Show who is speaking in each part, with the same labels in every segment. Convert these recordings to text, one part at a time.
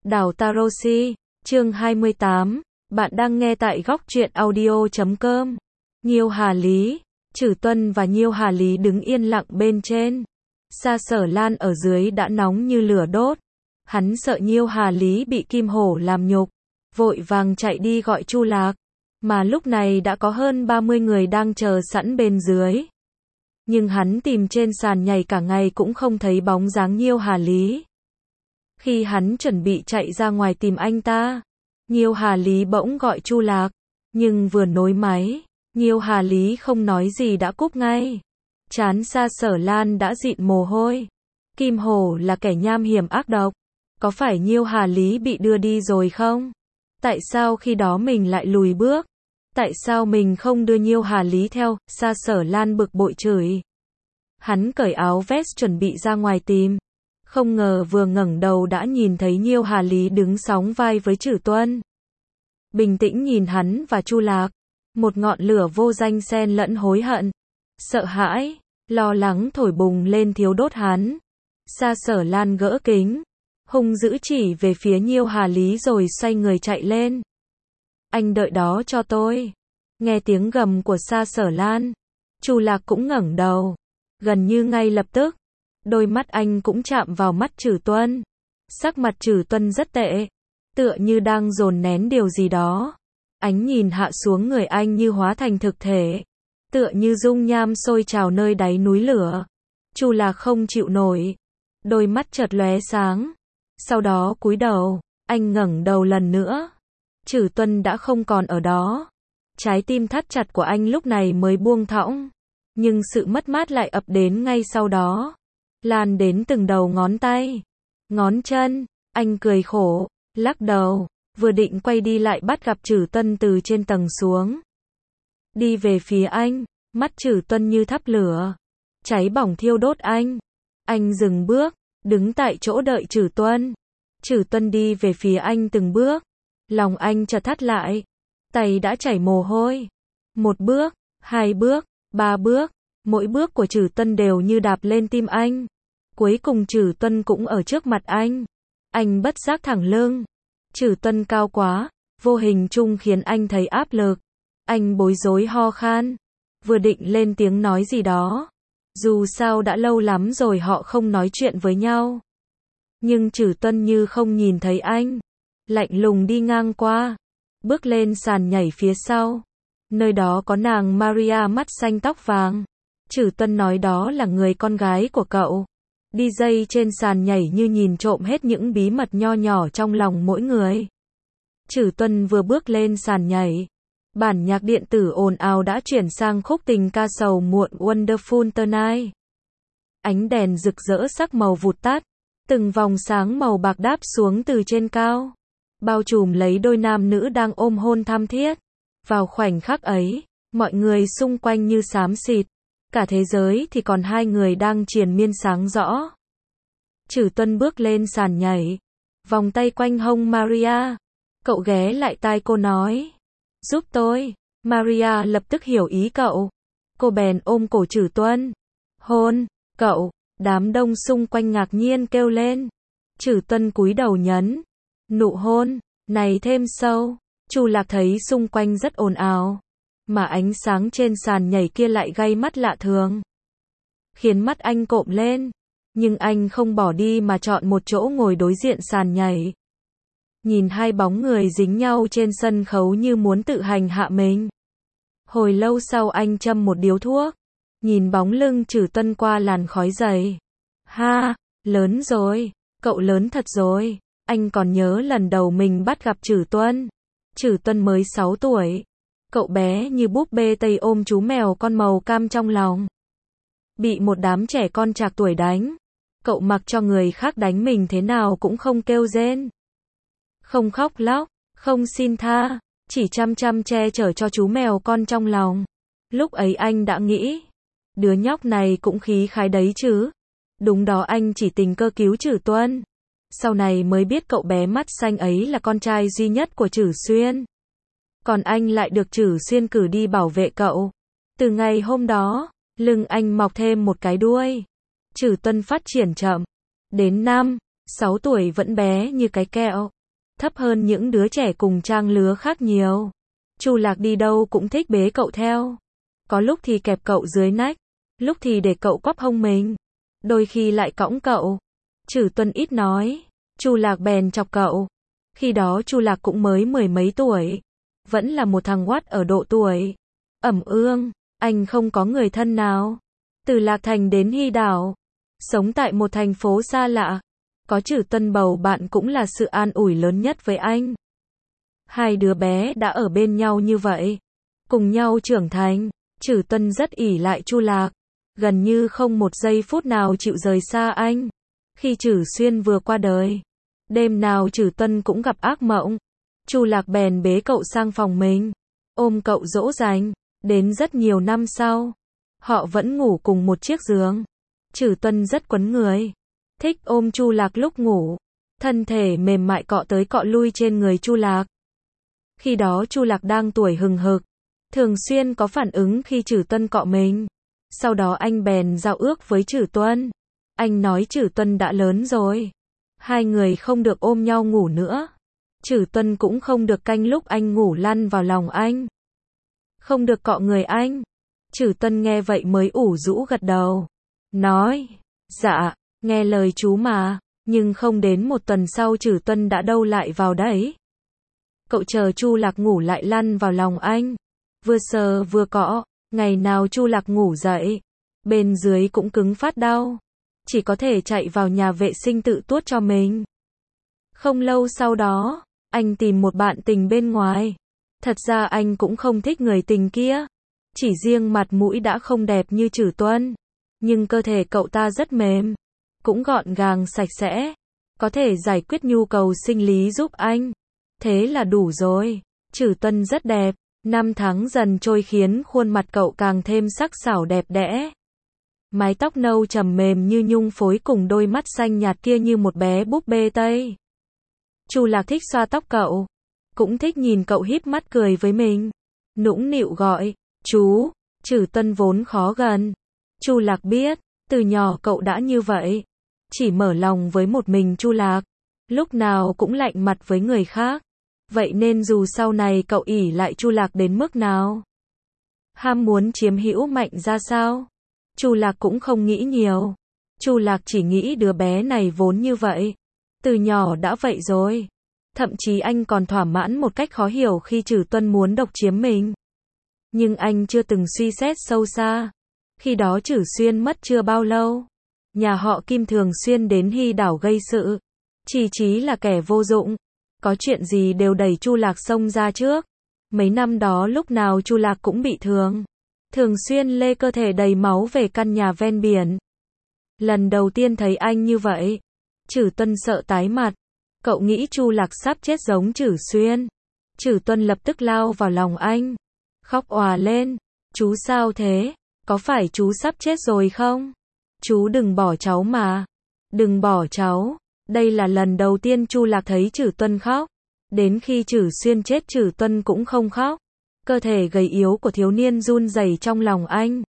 Speaker 1: Đảo Tarosi, chương 28, bạn đang nghe tại góc truyện audio.com. Nhiêu Hà Lý, Trử Tuân và Nhiêu Hà Lý đứng yên lặng bên trên. Sa Sở Lan ở dưới đã nóng như lửa đốt. Hắn sợ Nhiêu Hà Lý bị Kim Hổ làm nhục, vội vàng chạy đi gọi Chu Lạc. Mà lúc này đã có hơn 30 người đang chờ sẵn bên dưới. Nhưng hắn tìm trên sàn nhảy cả ngày cũng không thấy bóng dáng Nhiêu Hà Lý. Khi hắn chuẩn bị chạy ra ngoài tìm anh ta, Nhiêu Hà Lý bỗng gọi Chu Lạc, nhưng vừa nối máy, Nhiêu Hà Lý không nói gì đã cúp ngay. Trán Sa Sở Lan đã dịn mồ hôi. Kim Hổ là kẻ nham hiểm ác độc. Có phải Nhiêu Hà Lý bị đưa đi rồi không? Tại sao khi đó mình lại lùi bước? Tại sao mình không đưa Nhiêu Hà Lý theo? Sa Sở Lan bực bội chửi. Hắn cởi áo vest chuẩn bị ra ngoài tìm. Không ngờ vừa ngẩng đầu đã nhìn thấy Nhiêu Hà Lý đứng sóng vai với Trử Tuân. Bình tĩnh nhìn hắn và Chu Lạc. Một ngọn lửa vô danh xen lẫn hối hận, sợ hãi, lo lắng thổi bùng lên thiêu đốt hắn. Sa Sở Lan gỡ kính, hung dữ chỉ về phía Nhiêu Hà Lý rồi xoay người chạy lên. Anh đợi đó cho tôi. Nghe tiếng gầm của Sa Sở Lan, Chu Lạc cũng ngẩng đầu. Gần như ngay lập tức, đôi mắt anh cũng chạm vào mắt Trử Tuân. Sắc mặt Trử Tuân rất tệ, tựa như đang dồn nén điều gì đó. Ánh nhìn hạ xuống người anh như hóa thành thực thể, tựa như dung nham sôi trào nơi đáy núi lửa. Chu Lạc không chịu nổi, đôi mắt chợt lóe sáng. Sau đó cúi đầu, anh ngẩng đầu lần nữa. Trử Tuân đã không còn ở đó. Trái tim thắt chặt của anh lúc này mới buông thõng, nhưng sự mất mát lại ập đến ngay sau đó, lan đến từng đầu ngón tay, ngón chân. Anh cười khổ, lắc đầu, vừa định quay đi lại bắt gặp Trử Tuân từ trên tầng xuống, đi về phía anh. Mắt Trử Tuân như thắp lửa, cháy bỏng thiêu đốt anh. Anh dừng bước, đứng tại chỗ đợi Trử Tuân. Trử Tuân đi về phía anh từng bước, lòng anh chợt thắt lại, tay đã chảy mồ hôi. Một bước, hai bước, ba bước, mỗi bước của Trử Tuân đều như đạp lên tim anh. Cuối cùng Trử Tuân cũng ở trước mặt anh. Anh bất giác thẳng lưng. Trử Tuân cao quá, vô hình chung khiến anh thấy áp lực. Anh bối rối ho khan, vừa định lên tiếng nói gì đó. Dù sao đã lâu lắm rồi họ không nói chuyện với nhau. Nhưng Trử Tuân như không nhìn thấy anh, lạnh lùng đi ngang qua, bước lên sàn nhảy phía sau. Nơi đó có nàng Maria mắt xanh tóc vàng. Trử Tuân nói đó là người con gái của cậu. DJ trên sàn nhảy như nhìn trộm hết những bí mật nho nhỏ trong lòng mỗi người. Trử Tuân vừa bước lên sàn nhảy, bản nhạc điện tử ồn ào đã chuyển sang khúc tình ca sầu muộn Wonderful Tonight. Ánh đèn rực rỡ sắc màu vụt tắt, từng vòng sáng màu bạc đáp xuống từ trên cao, bao trùm lấy đôi nam nữ đang ôm hôn thắm thiết. Vào khoảnh khắc ấy, mọi người xung quanh như xám xịt, cả thế giới thì còn hai người đang triền miên sáng rõ. Trử Tuân bước lên sàn nhảy, vòng tay quanh hông Maria. Cậu ghé lại tai cô nói, giúp tôi. Maria lập tức hiểu ý cậu. Cô bèn ôm cổ Trử Tuân, hôn cậu. Đám đông xung quanh ngạc nhiên kêu lên. Trử Tuân cúi đầu nhấn nụ hôn này thêm sâu. Chu Lạc thấy xung quanh rất ồn ào, mà ánh sáng trên sàn nhảy kia lại gay mắt lạ thường, khiến mắt anh cộm lên. Nhưng anh không bỏ đi mà chọn một chỗ ngồi đối diện sàn nhảy. Nhìn hai bóng người dính nhau trên sân khấu như muốn tự hành hạ mình. Hồi lâu sau anh châm một điếu thuốc, nhìn bóng lưng Trử Tuân qua làn khói dày. Ha, lớn rồi, cậu lớn thật rồi. Anh còn nhớ lần đầu mình bắt gặp Trử Tuân. Trử Tuân mới 6 tuổi. Cậu bé như búp bê Tây ôm chú mèo con màu cam trong lòng. Bị một đám trẻ con trạc tuổi đánh. Cậu mặc cho người khác đánh mình thế nào cũng không kêu rên, không khóc lóc, không xin tha, chỉ chăm chăm che chở cho chú mèo con trong lòng. Lúc ấy anh đã nghĩ, đứa nhóc này cũng khí khái đấy chứ. Đúng đó, anh chỉ tình cờ cứu Trử Tuân. Sau này mới biết cậu bé mắt xanh ấy là con trai duy nhất của Trử Xuyên. Còn anh lại được Trử Xuyên cử đi bảo vệ cậu. Từ ngày hôm đó, lưng anh mọc thêm một cái đuôi. Trử Tuân phát triển chậm. Đến 5, 6 tuổi vẫn bé như cái kẹo. thấp hơn những đứa trẻ cùng trang lứa khác nhiều. Chu Lạc đi đâu cũng thích bế cậu theo. Có lúc thì kẹp cậu dưới nách, lúc thì để cậu quắp hông mình, đôi khi lại cõng cậu. Trử Tuân ít nói, Chu Lạc bèn chọc cậu. Khi đó Chu Lạc cũng mới 10 mấy tuổi, vẫn là một thằng oắt ở độ tuổi. Ẩm ương, anh không có người thân nào. Từ Lạc Thành đến Hy Đảo, sống tại một thành phố xa lạ, có Trử Tuân bầu bạn cũng là sự an ủi lớn nhất với anh. Hai đứa bé đã ở bên nhau như vậy, cùng nhau trưởng thành, Trử Tuân rất ỷ lại Chu Lạc, gần như không một giây phút nào chịu rời xa anh. Khi Trử Xuyên vừa qua đời, đêm nào Trử Tuân cũng gặp ác mộng. Chu Lạc bèn bế cậu sang phòng mình, ôm cậu dỗ dành, đến rất nhiều năm sau, họ vẫn ngủ cùng một chiếc giường. Trử Tuân rất quấn người, thích ôm Chu Lạc lúc ngủ, thân thể mềm mại cọ tới cọ lui trên người Chu Lạc. Khi đó Chu Lạc đang tuổi hừng hực, thường xuyên có phản ứng khi Trử Tuân cọ mình. Sau đó anh bèn giao ước với Trử Tuân. Anh nói Trử Tuân đã lớn rồi, hai người không được ôm nhau ngủ nữa. Trử Tuân cũng không được canh lúc anh ngủ lăn vào lòng anh, không được cọ người anh. Trử Tuân nghe vậy mới ủ rũ gật đầu, nói, dạ, nghe lời chú mà. Nhưng không đến một tuần sau Trử Tuân đã đâu lại vào đấy. Cậu chờ Chu Lạc ngủ lại lăn vào lòng anh, vừa sờ vừa cọ. Ngày nào Chu Lạc ngủ dậy, bên dưới cũng cứng phát đau, chỉ có thể chạy vào nhà vệ sinh tự tuốt cho mình. Không lâu sau đó, anh tìm một bạn tình bên ngoài. Thật ra anh cũng không thích người tình kia, chỉ riêng mặt mũi đã không đẹp như Trử Tuân, nhưng cơ thể cậu ta rất mềm, cũng gọn gàng sạch sẽ, có thể giải quyết nhu cầu sinh lý giúp anh. Thế là đủ rồi. Trử Tuân rất đẹp. Năm tháng dần trôi khiến khuôn mặt cậu càng thêm sắc sảo đẹp đẽ. Mái tóc nâu trầm mềm như nhung phối cùng đôi mắt xanh nhạt kia như một bé búp bê Tây. Chu Lạc thích xoa tóc cậu, cũng thích nhìn cậu híp mắt cười với mình, nũng nịu gọi, chú. Trử Tuân vốn khó gần. Chu Lạc biết, từ nhỏ cậu đã như vậy, chỉ mở lòng với một mình Chu Lạc, lúc nào cũng lạnh mặt với người khác. Vậy nên dù sau này cậu ỷ lại Chu Lạc đến mức nào, ham muốn chiếm hữu mạnh ra sao, Chu Lạc cũng không nghĩ nhiều. Chu Lạc chỉ nghĩ đứa bé này vốn như vậy, từ nhỏ đã vậy rồi. Thậm chí anh còn thỏa mãn một cách khó hiểu khi Trử Tuân muốn độc chiếm mình. Nhưng anh chưa từng suy xét sâu xa. Khi đó Trử Xuyên mất chưa bao lâu, nhà họ Kim thường xuyên đến Hy Đảo gây sự, chỉ trí là kẻ vô dụng. Có chuyện gì đều đẩy Chu Lạc xông ra trước. Mấy năm đó lúc nào Chu Lạc cũng bị thương, thường xuyên lê cơ thể đầy máu về căn nhà ven biển. Lần đầu tiên thấy anh như vậy, Trử Tuân sợ tái mặt. Cậu nghĩ Chu Lạc sắp chết giống Trử Xuyên. Trử Tuân lập tức lao vào lòng anh, khóc òa lên. Chú sao thế? Có phải chú sắp chết rồi không? Chú đừng bỏ cháu mà. Đừng bỏ cháu. Đây là lần đầu tiên Chu Lạc thấy Trử Tuân khóc. Đến khi Trử Xuyên chết Trử Tuân cũng không khóc. Cơ thể gầy yếu của thiếu niên run rẩy trong lòng anh.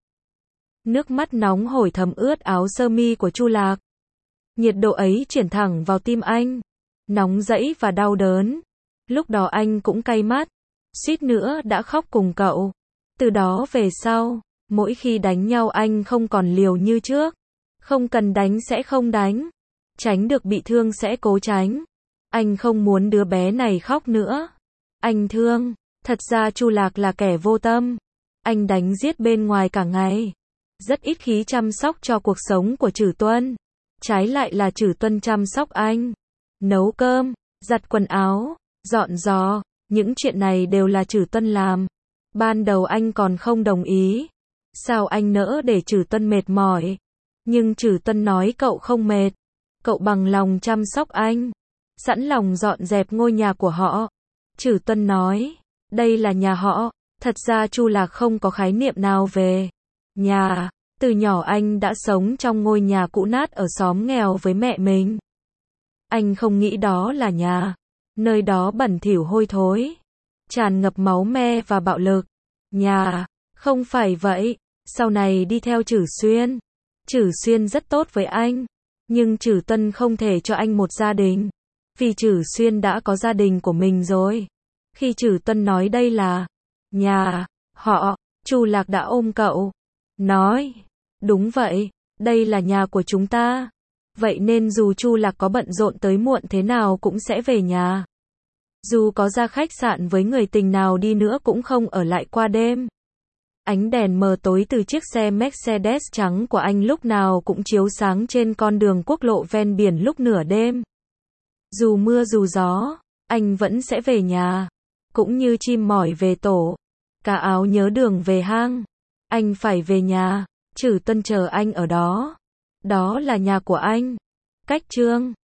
Speaker 1: Nước mắt nóng hổi thấm ướt áo sơ mi của Chu Lạc. Nhiệt độ ấy chuyển thẳng vào tim anh, nóng rẫy và đau đớn. Lúc đó anh cũng cay mắt, suýt nữa đã khóc cùng cậu. Từ đó về sau, mỗi khi đánh nhau anh không còn liều như trước. Không cần đánh sẽ không đánh, tránh được bị thương sẽ cố tránh. Anh không muốn đứa bé này khóc nữa. Anh thương. Thật ra Chu Lạc là kẻ vô tâm. Anh đánh giết bên ngoài cả ngày, rất ít khi chăm sóc cho cuộc sống của Trử Tuân. Trái lại là Trử Tuân chăm sóc anh. Nấu cơm, giặt quần áo, dọn dò, những chuyện này đều là Trử Tuân làm. Ban đầu anh còn không đồng ý. Sao anh nỡ để Trử Tuân mệt mỏi? Nhưng Trử Tuân nói cậu không mệt. Cậu bằng lòng chăm sóc anh, sẵn lòng dọn dẹp ngôi nhà của họ. Trử Tuân nói, đây là nhà họ. Thật ra Chu Lạc không có khái niệm nào về nhà. Từ nhỏ anh đã sống trong ngôi nhà cũ nát ở xóm nghèo với mẹ mình. Anh không nghĩ đó là nhà. Nơi đó bẩn thỉu hôi thối, tràn ngập máu me và bạo lực. Nhà, không phải vậy. Sau này đi theo Trử Xuyên. Trử Xuyên rất tốt với anh, nhưng Trử Tuân không thể cho anh một gia đình. vì Trử Xuyên đã có gia đình của mình rồi. Khi Trử Tuân nói đây là nhà họ, Chu Lạc đã ôm cậu, nói, đúng vậy, đây là nhà của chúng ta. Vậy nên dù Chu Lạc có bận rộn tới muộn thế nào cũng sẽ về nhà. Dù có ra khách sạn với người tình nào đi nữa cũng không ở lại qua đêm. Ánh đèn mờ tối từ chiếc xe Mercedes trắng của anh lúc nào cũng chiếu sáng trên con đường quốc lộ ven biển lúc nửa đêm. Dù mưa dù gió, anh vẫn sẽ về nhà. Cũng như chim mỏi về tổ, cá áo nhớ đường về hang. Anh phải về nhà, Trử Tuân chờ anh ở đó. Đó là nhà của anh. Cách chương